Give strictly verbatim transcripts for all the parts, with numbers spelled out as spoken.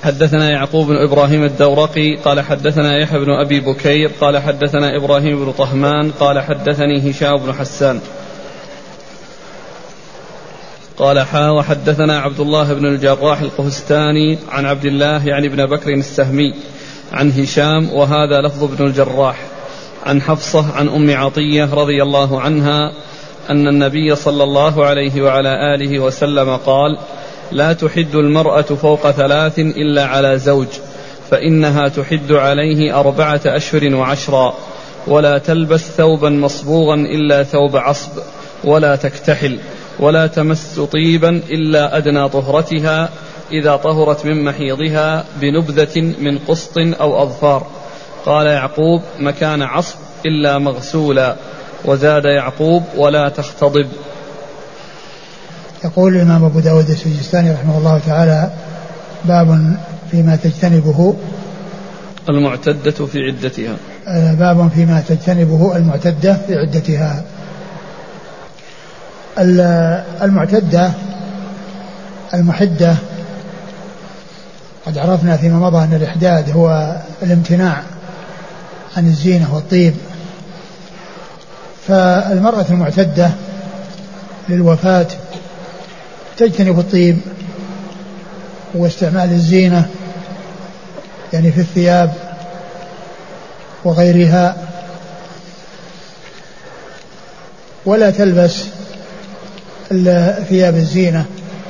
حدثنا يعقوب بن إبراهيم الدورقي قال حدثنا يحيى بن أبي بكير قال حدثنا إبراهيم بن طهمان قال حدثني هشام بن حسان قال حا وحدثنا عبد الله بن الجراح القهستاني عن عبد الله يعني بن بكر السهمي عن هشام وهذا لفظ ابن الجراح عن حفصة عن أم عطية رضي الله عنها أن النبي صلى الله عليه وعلى آله وسلم قال لا تحد المرأة فوق ثلاث إلا على زوج فإنها تحد عليه أربعة أشهر وعشرا ولا تلبس ثوبا مصبوغا إلا ثوب عصب ولا تكتحل ولا تمس طيبا إلا أدنى طهرتها إذا طهرت من محيضها بنبذة من قسط أو أظفار. قال يعقوب مكان عصب إلا مغسولا. وزاد يعقوب ولا تختضب. يقول الإمام أبو داود السجستاني رحمه الله تعالى باب فيما تجتنبه المعتدة في عدتها. باب فيما تجتنبه المعتدة في عدتها. المعتدة المحدة قد عرفنا فيما مضى أن الإحداد هو الامتناع عن الزينة والطيب. فالمرأة المعتدة للوفاة تجتنب الطيب واستعمال الزينة يعني في الثياب وغيرها ولا تلبس ثياب الزينة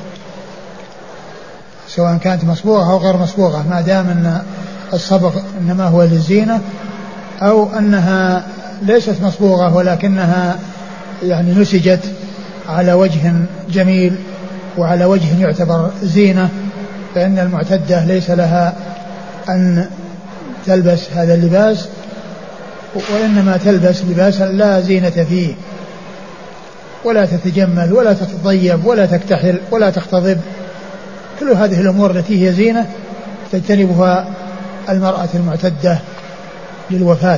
سواء كانت مصبوغة أو غير مصبوغة ما دام أن الصبغ إنما هو للزينة أو أنها ليست مصبوغة ولكنها يعني نسجت على وجه جميل وعلى وجه يعتبر زينة فإن المعتدة ليس لها أن تلبس هذا اللباس وإنما تلبس لباسا لا زينة فيه ولا تتجمل ولا تتطيب ولا تكتحل ولا تختضب. كل هذه الأمور التي هي زينة تجتنبها المرأة المعتدة للوفاة.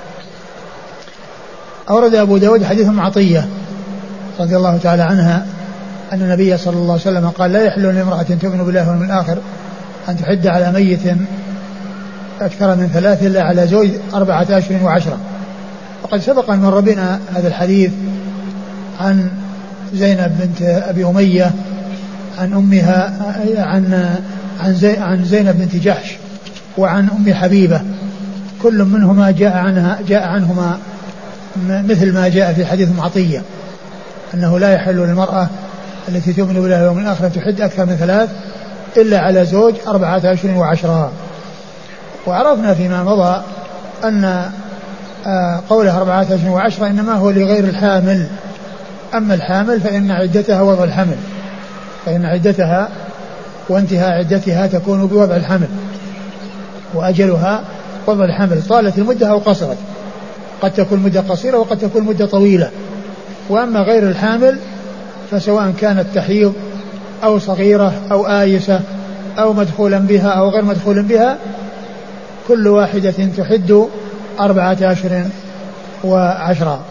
أورد أبو داود حديث أم عطية رضي الله تعالى عنها أن النبي صلى الله عليه وسلم قال لا يحل لامرأة تؤمن بالله واليوم الآخر أن تحد على ميت أكثر من ثلاث إلا على زوج أربعة أشهر وعشرة. وقد سبق أن مر بنا هذا الحديث عن زينب بنت أبي أمية عن أمها عن عن, زي عن زينب بنت جحش وعن أم حبيبة كل منهما جاء عنها جاء عنهما مثل ما جاء في حديث معطية أنه لا يحل للمرأة التي تؤمن بالله واليوم الآخر تحد أكثر من ثلاث إلا على زوج أربعة أشهر وعشرة. وعرفنا فيما مضى أن قوله أربعة أشهر وعشرة إنما هو لغير الحامل. أما الحامل فإن عدتها وضع الحمل فإن عدتها وانتهاء عدتها تكون بوضع الحمل وأجلها وضع الحمل طالت المدة أو قصرت قد تكون مدة قصيرة وقد تكون مدة طويلة. وأما غير الحامل فسواء كانت تحيض أو صغيرة أو آيسة أو مدخولا بها أو غير مدخول بها كل واحدة تحد أربعة أشهر وعشرة.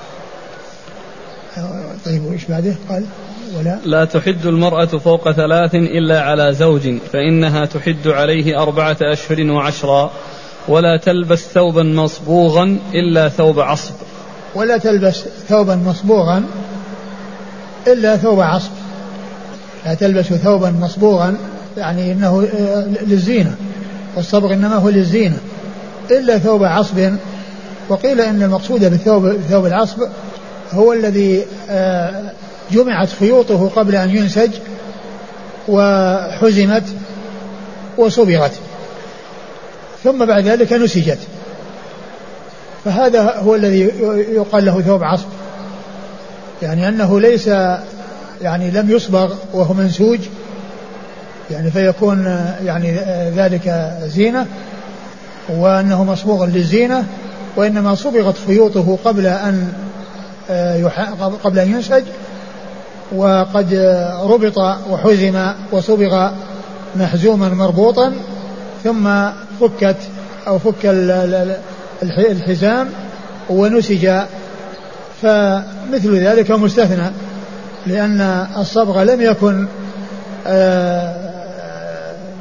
طيب وإيش بعده قال ولا لا تحد المرأة فوق ثلاث إلا على زوج فإنها تحد عليه أربعة أشهر وعشرة ولا تلبس ثوبا مصبوغا إلا ثوب عصب. ولا تلبس ثوبا مصبوغا إلا ثوب عصب. لا تلبس ثوبا مصبوغا يعني إنه للزينة والصبغ إنما هو للزينة إلا ثوب عصب. وقيل إن المقصود بالثوب ثوب العصب هو الذي جمعت خيوطه قبل أن ينسج وحزمت وصبغت ثم بعد ذلك نسجت فهذا هو الذي يقال له ثوب عصب يعني أنه ليس يعني لم يصبغ وهو منسوج يعني فيكون يعني ذلك زينة وأنه مصبوغ للزينة وإنما صبغت خيوطه قبل أن قبل أن ينسج وقد ربط وحزم وصبغ محزوما مربوطا ثم فكت أو فك الحزام ونسج فمثل ذلك مستثنى لأن الصبغ لم يكن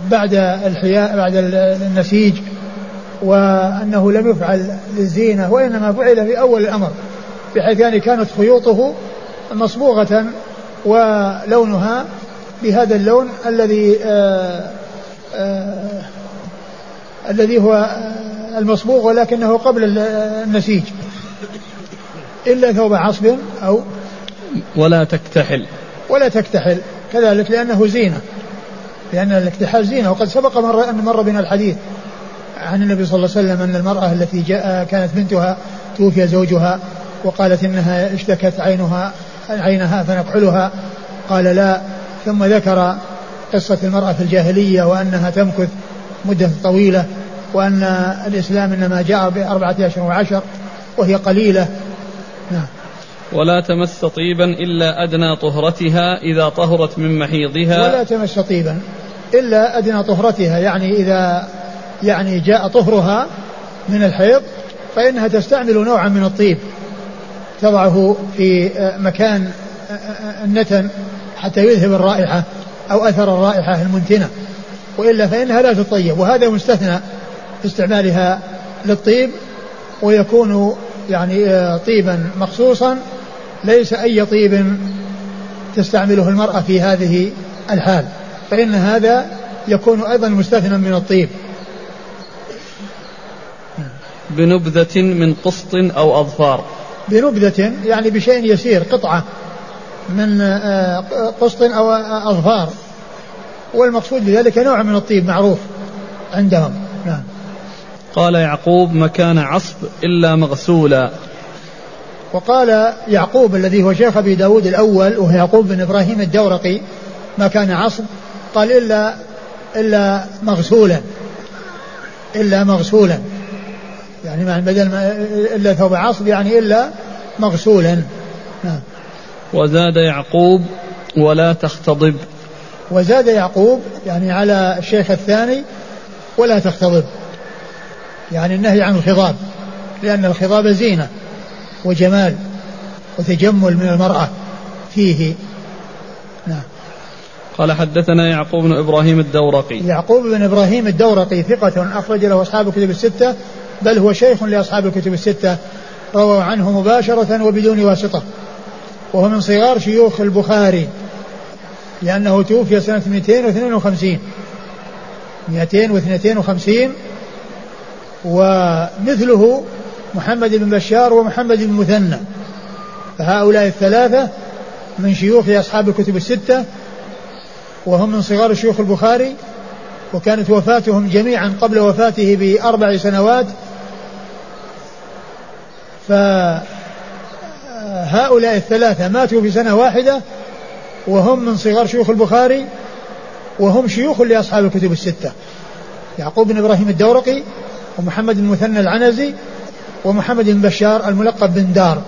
بعد الحياء بعد النسيج، وأنه لم يفعل للزينة وإنما فعل في أول الأمر، بحيث يعني كانت خيوطه مصبوغة ولونها بهذا اللون الذي آآ آآ الذي هو المصبوغ ولكنه قبل النسيج، إلا ثوب عصب أو ولا تكتحل ولا تكتحل كذلك لأنه زينة، لأن الاكتحال زينة. وقد سبق مر أن مر بنا الحديث عن النبي صلى الله عليه وسلم أن المرأة التي جاء كانت بنتها توفي زوجها وقالت إنها اشتكت عينها عينها فنكحلها، قال لا، ثم ذكر قصة المرأة في الجاهلية وأنها تمكث مدة طويلة، وأن الإسلام إنما جاء بأربعة أشهر وعشر وهي قليلة. نعم. ولا تمس طيبا إلا أدنى طهرتها إذا طهرت من محيضها. ولا تمس طيبا إلا أدنى طهرتها، يعني إذا يعني جاء طهرها من الحيض فإنها تستعمل نوعا من الطيب تضعه في مكان النتن حتى يذهب الرائحة أو أثر الرائحة المنتنة، وإلا فإنها لا تطيب، وهذا مستثنى استعمالها للطيب، ويكون يعني طيبا مخصوصا ليس أي طيب تستعمله المرأة في هذه الحال، فإن هذا يكون أيضا مستثنى من الطيب. بنبذة من قسط أو أظفار. بنبذة يعني بشيء يسير، قطعة من قسط أو أظفار، والمقصود بذلك نوع من الطيب معروف عندهم. نعم. قال يعقوب مكان عصب إلا مغسولا. وقال يعقوب الذي هو شيخ أبي داود الأول وهو يعقوب بن إبراهيم الدورقي مكان عصب، قال إلا إلا مغسولا إلا مغسولا يعني معنى بدل ما إلا ثوب عصب يعني إلا مغسولا. نعم. وزاد يعقوب ولا تختضب. وزاد يعقوب يعني على الشيخ الثاني ولا تختضب، يعني النهي عن الخضاب، لأن الخضاب زينة وجمال وتجمل من المرأة فيه. نعم. قال حدثنا يعقوب بن إبراهيم الدورقي. يعقوب بن إبراهيم الدورقي ثقة أخرج له أصحاب الكتب الستة، بل هو شيخ لأصحاب الكتب الستة، رووا عنه مباشرة وبدون واسطة، وهو من صغار شيوخ البخاري لأنه توفي سنة مئتين واثنين وخمسين مئتين واثنين وخمسين ومثله محمد بن بشار ومحمد بن مثنى، فهؤلاء الثلاثة من شيوخ أصحاب الكتب الستة، وهم من صغار شيوخ البخاري، وكانت وفاتهم جميعا قبل وفاته بأربع سنوات، فهؤلاء الثلاثة ماتوا في سنة واحدة وهم من صغار شيوخ البخاري، وهم شيوخ لأصحاب الكتب الستة، يعقوب بن إبراهيم الدورقي ومحمد بن مثنى العنزي ومحمد بن بشار الملقب بن دار.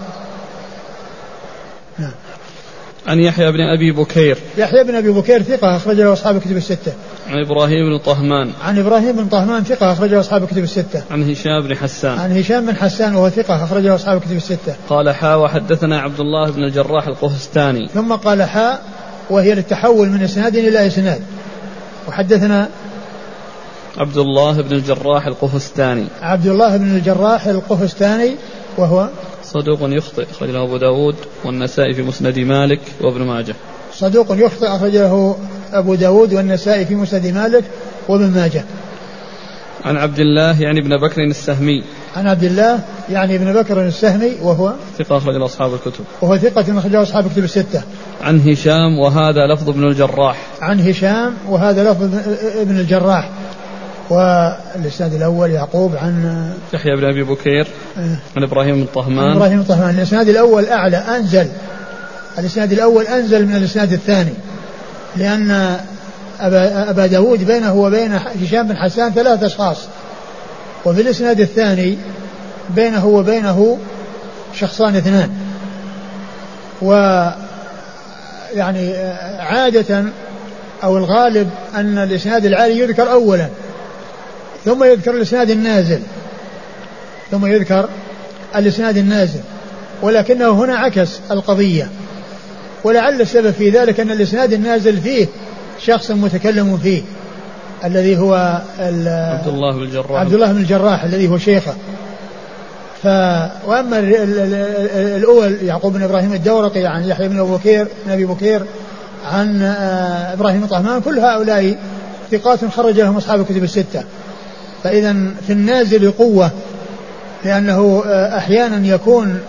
نعم. عن يحيى بن أبي بكير. يحيى بن أبي بكير ثقة أخرج له أصحاب الكتب الستة. عن إبراهيم بن طهمان. عن إبراهيم بن طهمان ثقة أخرج له أصحاب الكتب الستة. عن هشام بن حسان. عن هشام بن حسان وهو ثقة أخرج له أصحاب الكتب الستة. قال حا وحدثنا عبد الله بن الجراح القهستاني. ثم قال حا وهي للتحول من إسناد إلى إسناد. وحدثنا عبد الله بن الجراح القهستاني. عبد الله بن الجراح القهستاني وهو صدوق يخطئ أخرج له أبو داود والنسائي في مسند مالك وابن ماجه. صدوق يخطئ أخرج له أبو داود والنسائي في مسند مالك وابن ماجه. عن عبد الله يعني ابن بكر السهمي. عن عبد الله يعني ابن بكر السهمي وهو ثقة أخرج له أصحاب الكتب. وهو ثقة أخرج له أصحاب الكتب الستة. عن هشام وهذا لفظ ابن الجراح. عن هشام وهذا لفظ ابن الجراح. والإسناد الأول يعقوب عن يحيى بن أبي بكير عن إبراهيم بن طهمان. إبراهيم بن طهمان. الإسناد الأول أعلى أنزل، الإسناد الأول أنزل من الإسناد الثاني، لأن أبا, أبا داود بينه وبين هشام بن حسان ثلاثة أشخاص، وفي الإسناد الثاني بينه وبينه شخصان اثنان. و يعني عادة أو الغالب أن الإسناد العالي يذكر أولا ثم يذكر الإسناد النازل ثم يذكر الإسناد النازل ولكنه هنا عكس القضية، ولعل السبب في ذلك أن الإسناد النازل فيه شخص متكلم فيه، الذي هو عبد الله بن الجراح عبد الله بن الجراح الذي هو شيخه. ف وأما الأول يعقوب بن إبراهيم الدورقي عن يحيى بن أبي بكير بن أبي بكير عن إبراهيم الطهمان، كل هؤلاء ثقات خرج لهم أصحاب الكتب الستة. فإذا في النازل قوة، لأنه أحيانا يكون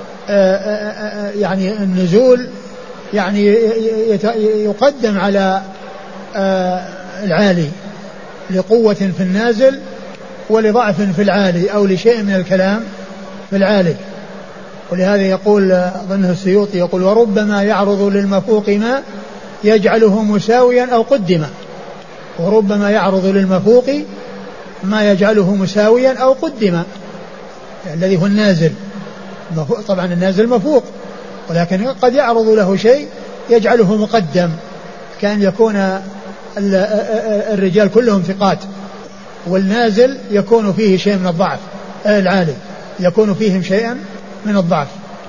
يعني النزول يعني يقدم على العالي لقوة في النازل ولضعف في العالي أو لشيء من الكلام في العالي. ولهذا يقول ظنه السيوطي يقول وربما يعرض للمفوق ما يجعله مساويا أو قدما، وربما يعرض للمفوق ما يجعله مساويا أو قدما، يعني الذي هو النازل. طبعا النازل مفوق، ولكن قد يعرض له شيء يجعله مقدم، كان يكون الرجال كلهم ثقات والنازل يكون فيه شيء من الضعف، العالي يكون فيهم شيئا من الضعف.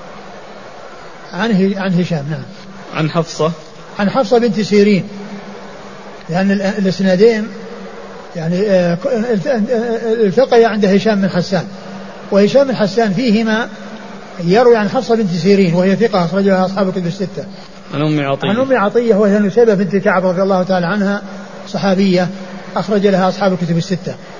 عن عن هشام. نعم. عن حفصة عن حفصة بنت سيرين، لأن الاسنادين يعني التقي عند هشام بن حسان، وهشام بن حسان فيهما يروي عن حفصة بنت سيرين وهي ثقة أخرج لها أصحاب الكتب الستة. عن أم عطية عن أم عطية وهي نسيبة بنت كعب رضي الله تعالى عنها، صحابية أخرج لها أصحاب الكتب الستة.